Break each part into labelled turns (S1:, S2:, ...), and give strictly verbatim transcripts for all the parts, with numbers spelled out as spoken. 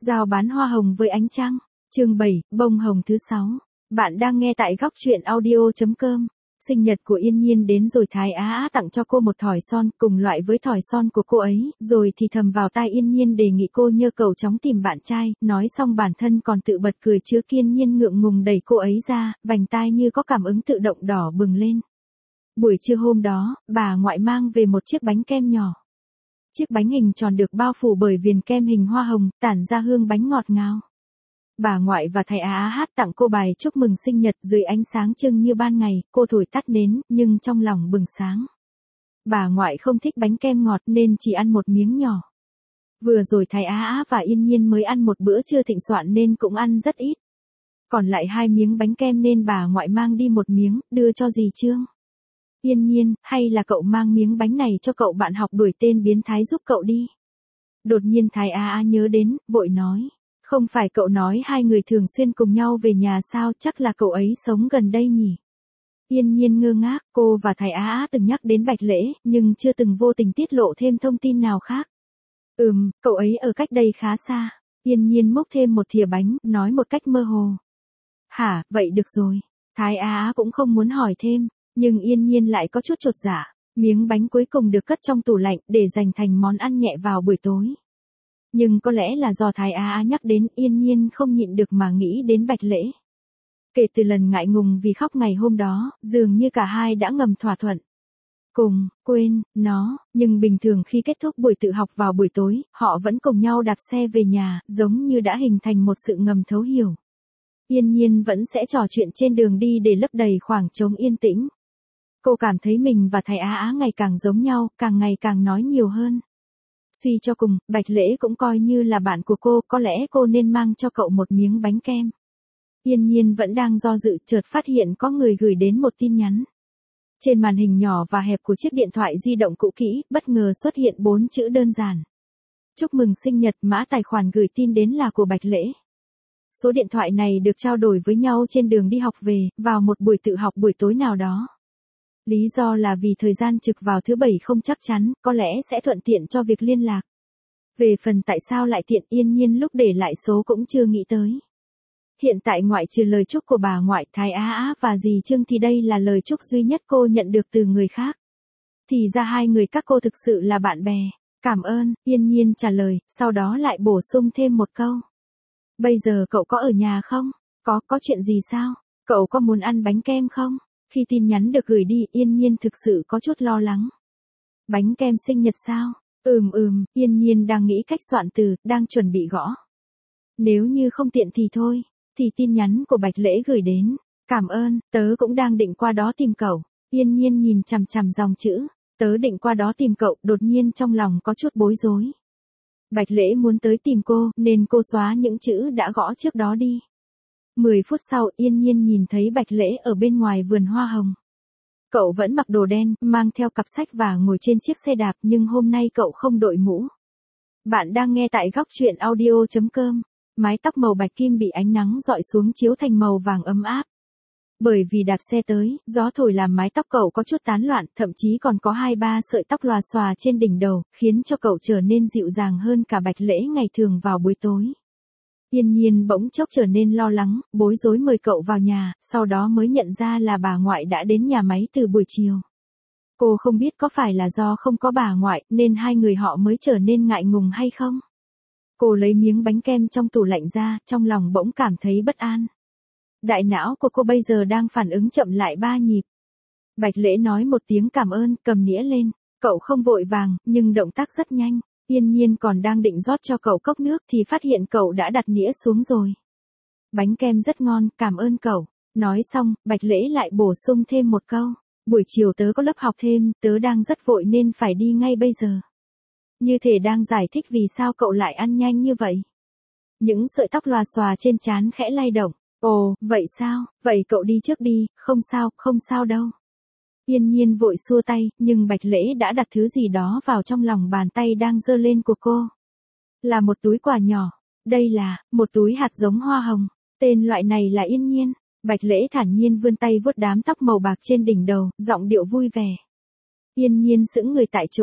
S1: Giao bán hoa hồng với ánh trăng. Chương bảy, bông hồng thứ sáu. Bạn đang nghe tại góc truyện audio chấm com. Sinh nhật của Yên Nhiên đến rồi Thái Á Á tặng cho cô một thỏi son cùng loại với thỏi son của cô ấy, rồi thì thầm vào tai Yên Nhiên đề nghị cô nhờ cậu chóng tìm bạn trai, nói xong bản thân còn tự bật cười chứa Yên Nhiên ngượng ngùng đẩy cô ấy ra, vành tai như có cảm ứng tự động đỏ bừng lên. Buổi trưa hôm đó, bà ngoại mang về một chiếc bánh kem nhỏ. Chiếc bánh hình tròn được bao phủ bởi viền kem hình hoa hồng, tản ra hương bánh ngọt ngào. Bà ngoại và thầy Á Á hát tặng cô bài chúc mừng sinh nhật dưới ánh sáng trưng như ban ngày, cô thổi tắt nến, nhưng trong lòng bừng sáng. Bà ngoại không thích bánh kem ngọt nên chỉ ăn một miếng nhỏ. Vừa rồi thầy Á Á và Yên Nhiên mới ăn một bữa trưa thịnh soạn nên cũng ăn rất ít. Còn lại hai miếng bánh kem nên bà ngoại mang đi một miếng, đưa cho dì Trương. Yên Nhiên, hay là cậu mang miếng bánh này cho cậu bạn học đuổi tên biến thái giúp cậu đi. Đột nhiên Thái Á Á nhớ đến, vội nói. Không phải cậu nói hai người thường xuyên cùng nhau về nhà sao, chắc là cậu ấy sống gần đây nhỉ. Yên Nhiên ngơ ngác, cô và Thái Á Á từng nhắc đến Bạch Lễ, nhưng chưa từng vô tình tiết lộ thêm thông tin nào khác. Ừm, cậu ấy ở cách đây khá xa. Yên Nhiên múc thêm một thìa bánh, nói một cách mơ hồ. Hả, vậy được rồi. Thái Á Á cũng không muốn hỏi thêm. Nhưng Yên Nhiên lại có chút chột dạ, miếng bánh cuối cùng được cất trong tủ lạnh để dành thành món ăn nhẹ vào buổi tối. Nhưng có lẽ là do Thái Á Á nhắc đến, Yên Nhiên không nhịn được mà nghĩ đến Bạch Lễ. Kể từ lần ngại ngùng vì khóc ngày hôm đó, dường như cả hai đã ngầm thỏa thuận. Cùng, quên, nó, nhưng bình thường khi kết thúc buổi tự học vào buổi tối, họ vẫn cùng nhau đạp xe về nhà, giống như đã hình thành một sự ngầm thấu hiểu. Yên Nhiên vẫn sẽ trò chuyện trên đường đi để lấp đầy khoảng trống yên tĩnh. Cô cảm thấy mình và thầy Á Á ngày càng giống nhau, càng ngày càng nói nhiều hơn. Suy cho cùng, Bạch Lễ cũng coi như là bạn của cô, có lẽ cô nên mang cho cậu một miếng bánh kem. Yên Nhiên vẫn đang do dự, chợt phát hiện có người gửi đến một tin nhắn. Trên màn hình nhỏ và hẹp của chiếc điện thoại di động cũ kỹ, bất ngờ xuất hiện bốn chữ đơn giản. Chúc mừng sinh nhật, mã tài khoản gửi tin đến là của Bạch Lễ. Số điện thoại này được trao đổi với nhau trên đường đi học về, vào một buổi tự học buổi tối nào đó. Lý do là vì thời gian trực vào thứ bảy không chắc chắn, có lẽ sẽ thuận tiện cho việc liên lạc. Về phần tại sao lại tiện, Yên Nhiên lúc để lại số cũng chưa nghĩ tới. Hiện tại ngoại trừ lời chúc của bà ngoại, Thái Á Á và dì Trương thì đây là lời chúc duy nhất cô nhận được từ người khác. Thì ra hai người các cô thực sự là bạn bè. Cảm ơn, Yên Nhiên trả lời, sau đó lại bổ sung thêm một câu. Bây giờ cậu có ở nhà không? Có, có chuyện gì sao? Cậu có muốn ăn bánh kem không? Khi tin nhắn được gửi đi, Yên Nhiên thực sự có chút lo lắng. Bánh kem sinh nhật sao? Ừm ừm, Yên Nhiên đang nghĩ cách soạn từ, đang chuẩn bị gõ. Nếu như không tiện thì thôi, thì tin nhắn của Bạch Lễ gửi đến. Cảm ơn, tớ cũng đang định qua đó tìm cậu. Yên Nhiên nhìn chằm chằm dòng chữ, tớ định qua đó tìm cậu, đột nhiên trong lòng có chút bối rối. Bạch Lễ muốn tới tìm cô, nên cô xóa những chữ đã gõ trước đó đi. Mười phút sau, Yên Nhiên nhìn thấy Bạch Lễ ở bên ngoài vườn hoa hồng. Cậu vẫn mặc đồ đen, mang theo cặp sách và ngồi trên chiếc xe đạp, nhưng hôm nay cậu không đội mũ. Bạn đang nghe tại góc truyện audio chấm com. Mái tóc màu bạch kim bị ánh nắng dọi xuống chiếu thành màu vàng ấm áp. Bởi vì đạp xe tới, gió thổi làm mái tóc cậu có chút tán loạn, thậm chí còn có hai ba sợi tóc lòa xòa trên đỉnh đầu, khiến cho cậu trở nên dịu dàng hơn cả Bạch Lễ ngày thường vào buổi tối. Yên Nhiên bỗng chốc trở nên lo lắng, bối rối mời cậu vào nhà, sau đó mới nhận ra là bà ngoại đã đến nhà máy từ buổi chiều. Cô không biết có phải là do không có bà ngoại, nên hai người họ mới trở nên ngại ngùng hay không? Cô lấy miếng bánh kem trong tủ lạnh ra, trong lòng bỗng cảm thấy bất an. Đại não của cô bây giờ đang phản ứng chậm lại ba nhịp. Bạch Lễ nói một tiếng cảm ơn, cầm nĩa lên. Cậu không vội vàng, nhưng động tác rất nhanh. Yên Nhiên còn đang định rót cho cậu cốc nước thì phát hiện cậu đã đặt nĩa xuống rồi. Bánh kem rất ngon, cảm ơn cậu. Nói xong, Bạch Lễ lại bổ sung thêm một câu. Buổi chiều tớ có lớp học thêm, tớ đang rất vội nên phải đi ngay bây giờ. Như thể đang giải thích vì sao cậu lại ăn nhanh như vậy. Những sợi tóc lòa xòa trên trán khẽ lay động. Ồ, vậy sao, vậy cậu đi trước đi, không sao, không sao đâu. Yên Nhiên vội xua tay, nhưng Bạch Lễ đã đặt thứ gì đó vào trong lòng bàn tay đang giơ lên của cô. Là một túi quà nhỏ. Đây là, một túi hạt giống hoa hồng. Tên loại này là Yên Nhiên. Bạch Lễ thản nhiên vươn tay vuốt đám tóc màu bạc trên đỉnh đầu, giọng điệu vui vẻ. Yên Nhiên sững người tại chỗ.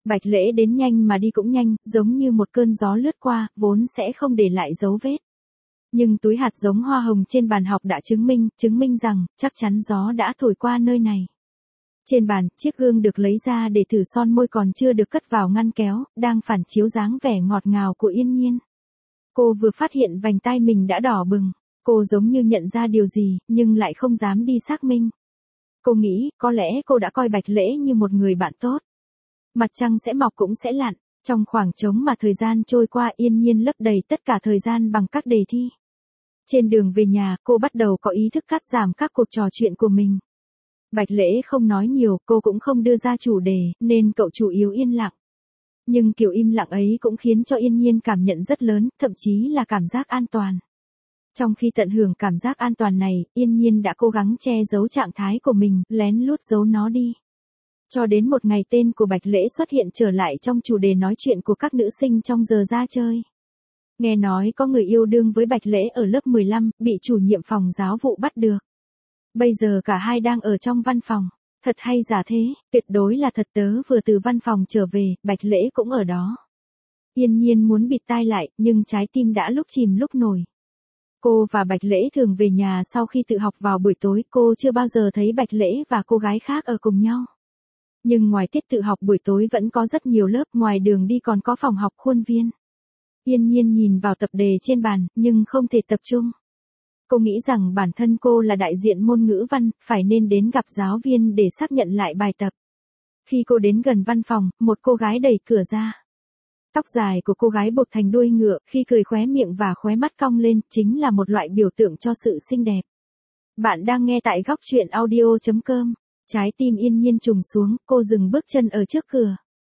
S1: Bạch Lễ đến nhanh mà đi cũng nhanh, giống như một cơn gió lướt qua, vốn sẽ không để lại dấu vết. Nhưng túi hạt giống hoa hồng trên bàn học đã chứng minh, chứng minh rằng, chắc chắn gió đã thổi qua nơi này. Trên bàn, chiếc gương được lấy ra để thử son môi còn chưa được cất vào ngăn kéo, đang phản chiếu dáng vẻ ngọt ngào của Yên Nhiên. Cô vừa phát hiện vành tai mình đã đỏ bừng, cô giống như nhận ra điều gì, nhưng lại không dám đi xác minh. Cô nghĩ, có lẽ cô đã coi Bạch Lễ như một người bạn tốt. Mặt trăng sẽ mọc cũng sẽ lặn, trong khoảng trống mà thời gian trôi qua Yên Nhiên lấp đầy tất cả thời gian bằng các đề thi. Trên đường về nhà, cô bắt đầu có ý thức cắt giảm các cuộc trò chuyện của mình. Bạch Lễ không nói nhiều, cô cũng không đưa ra chủ đề, nên cậu chủ yếu yên lặng. Nhưng kiểu im lặng ấy cũng khiến cho Yên Nhiên cảm nhận rất lớn, thậm chí là cảm giác an toàn. Trong khi tận hưởng cảm giác an toàn này, Yên Nhiên đã cố gắng che giấu trạng thái của mình, lén lút giấu nó đi. Cho đến một ngày tên của Bạch Lễ xuất hiện trở lại trong chủ đề nói chuyện của các nữ sinh trong giờ ra chơi. Nghe nói có người yêu đương với Bạch Lễ ở lớp mười lăm, bị chủ nhiệm phòng giáo vụ bắt được. Bây giờ cả hai đang ở trong văn phòng. Thật hay giả thế, tuyệt đối là thật, tớ vừa từ văn phòng trở về, Bạch Lễ cũng ở đó. Yên Nhiên muốn bịt tai lại, nhưng trái tim đã lúc chìm lúc nổi. Cô và Bạch Lễ thường về nhà sau khi tự học vào buổi tối, cô chưa bao giờ thấy Bạch Lễ và cô gái khác ở cùng nhau. Nhưng ngoài tiết tự học buổi tối vẫn có rất nhiều lớp, ngoài đường đi còn có phòng học khuôn viên. Yên Nhiên nhìn vào tập đề trên bàn, nhưng không thể tập trung. Cô nghĩ rằng bản thân cô là đại diện môn ngữ văn, phải nên đến gặp giáo viên để xác nhận lại bài tập. Khi cô đến gần văn phòng, một cô gái đẩy cửa ra. Tóc dài của cô gái buộc thành đuôi ngựa, khi cười khóe miệng và khóe mắt cong lên, chính là một loại biểu tượng cho sự xinh đẹp. Bạn đang nghe tại góc truyện audio chấm com. Trái tim Yên Nhiên trùng xuống, cô dừng bước chân ở trước cửa.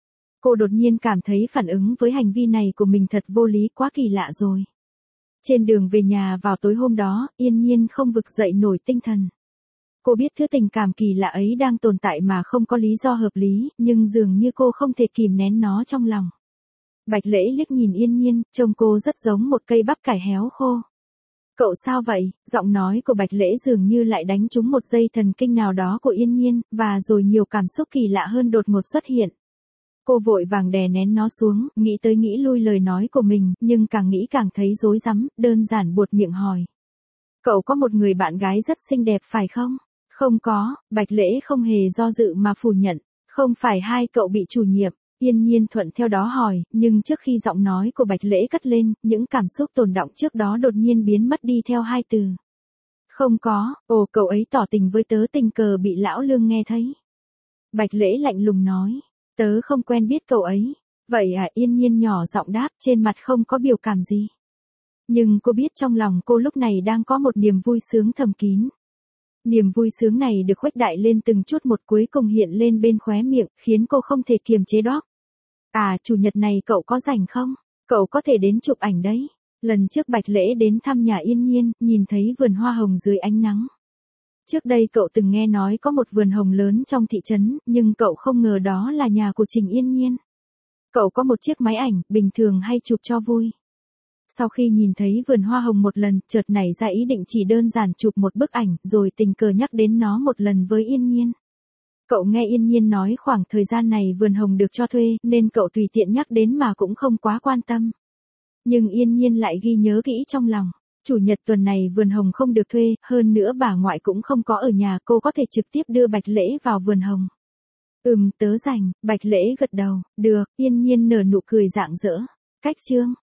S1: Cô đột nhiên cảm thấy phản ứng với hành vi này của mình thật vô lý, quá kỳ lạ rồi. Trên đường về nhà vào tối hôm đó, Yên Nhiên không vực dậy nổi tinh thần. Cô biết thứ tình cảm kỳ lạ ấy đang tồn tại mà không có lý do hợp lý, nhưng dường như cô không thể kìm nén nó trong lòng. Bạch Lễ liếc nhìn Yên Nhiên, trông cô rất giống một cây bắp cải héo khô. Cậu sao vậy? Giọng nói của Bạch Lễ dường như lại đánh trúng một dây thần kinh nào đó của Yên Nhiên, và rồi nhiều cảm xúc kỳ lạ hơn đột ngột xuất hiện. Cô vội vàng đè nén nó xuống, nghĩ tới nghĩ lui lời nói của mình, nhưng càng nghĩ càng thấy rối rắm, đơn giản buột miệng hỏi. Cậu có một người bạn gái rất xinh đẹp phải không? Không có, Bạch Lễ không hề do dự mà phủ nhận. Không phải hai cậu bị chủ nhiệm? Yên Nhiên thuận theo đó hỏi, nhưng trước khi giọng nói của Bạch Lễ cất lên, những cảm xúc tồn đọng trước đó đột nhiên biến mất đi theo hai từ. Không có, ồ cậu ấy tỏ tình với tớ, tình cờ bị lão Lương nghe thấy. Bạch Lễ lạnh lùng nói, tớ không quen biết cậu ấy. Vậy à? Yên Nhiên nhỏ giọng đáp, trên mặt không có biểu cảm gì. Nhưng cô biết trong lòng cô lúc này đang có một niềm vui sướng thầm kín. Niềm vui sướng này được khuếch đại lên từng chút một, cuối cùng hiện lên bên khóe miệng, khiến cô không thể kiềm chế đó. À, chủ nhật này cậu có rảnh không? Cậu có thể đến chụp ảnh đấy. Lần trước Bạch Lễ đến thăm nhà Yên Nhiên, nhìn thấy vườn hoa hồng dưới ánh nắng. Trước đây cậu từng nghe nói có một vườn hồng lớn trong thị trấn, nhưng cậu không ngờ đó là nhà của Trình Yên Nhiên. Cậu có một chiếc máy ảnh, bình thường hay chụp cho vui. Sau khi nhìn thấy vườn hoa hồng một lần, chợt nảy ra ý định chỉ đơn giản chụp một bức ảnh, rồi tình cờ nhắc đến nó một lần với Yên Nhiên. Cậu nghe Yên Nhiên nói khoảng thời gian này vườn hồng được cho thuê, nên cậu tùy tiện nhắc đến mà cũng không quá quan tâm. Nhưng Yên Nhiên lại ghi nhớ kỹ trong lòng. Chủ nhật tuần này vườn hồng không được thuê, hơn nữa bà ngoại cũng không có ở nhà, cô có thể trực tiếp đưa Bạch Lễ vào vườn hồng. Ừm, tớ rảnh. Bạch Lễ gật đầu, được. Yên Nhiên nở nụ cười rạng rỡ. Cách chương.